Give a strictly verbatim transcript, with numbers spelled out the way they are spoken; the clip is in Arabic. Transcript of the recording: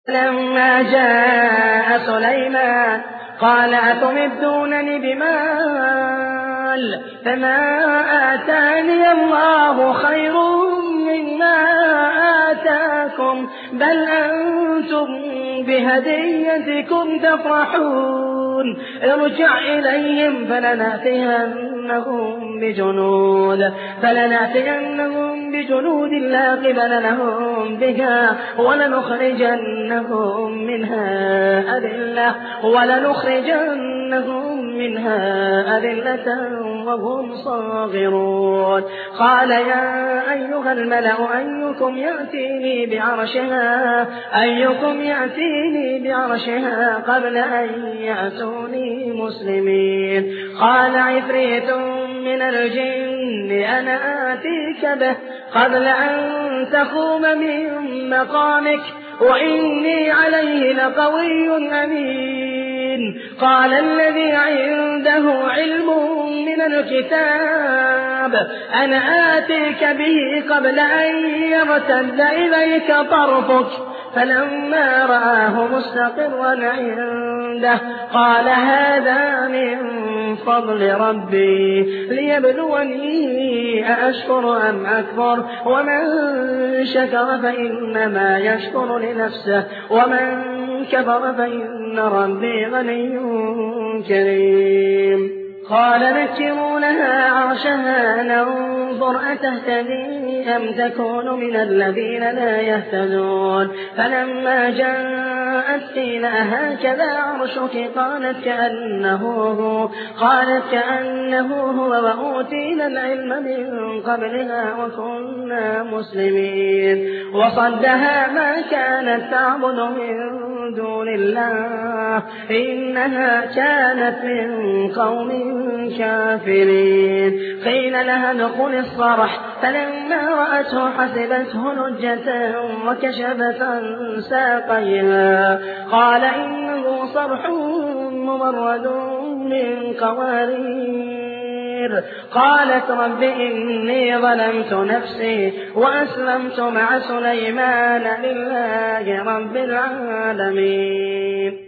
لما جاء سليمان قال أتمدونني بمال فما آتاني الله خير مما آتاكم بل أنتم بهديتكم تفرحون ارجع إليهم فلنأتينهم بجنود فلنأتينهم بجنود لا قبل لهم بها ولنخرجنهم منها أذلة ولنخرجنهم منها أذلة وهم صاغرون قال يا أيها الملأ أيكم يأتيني بعرشها أيكم يأتيني بعرشها قبل أن يأتوني مسلمين قال عفريت من الجن أنا آتيك به قبل أن تقوم من مقامك وإني عليه لقوي أمين قال الذي عنده علم من الكتاب أنا آتيك به قبل أن يرتد إليك طرفك فلما رآه مستقرا عنده قال هذا من فضل ربي ليبلوني أأشكر أم أكفر ومن شكر فإنما يشكر لنفسه ومن كفر فإن ربي غني كريم قال نكروا لها عرشها ننظر أتهتدي أم تكون من الذين لا يهتدون فلما جاءت قيل أهكذا عرشك قالت كأنه هو قالت كأنه هو وأوتينا العلم من قبلها وكنا مسلمين وصدها ما كانت تعبد من دون الله إنها كانت من قوم كافرين قيل لها ادخل الصرح فلما رأته حسبته لجة وكشفت عن ساقيها قال إنه صرح ممرد من قوارير قالت رب إني ظلمت نفسي وأسلمت مع سليمان لله رب العالمين.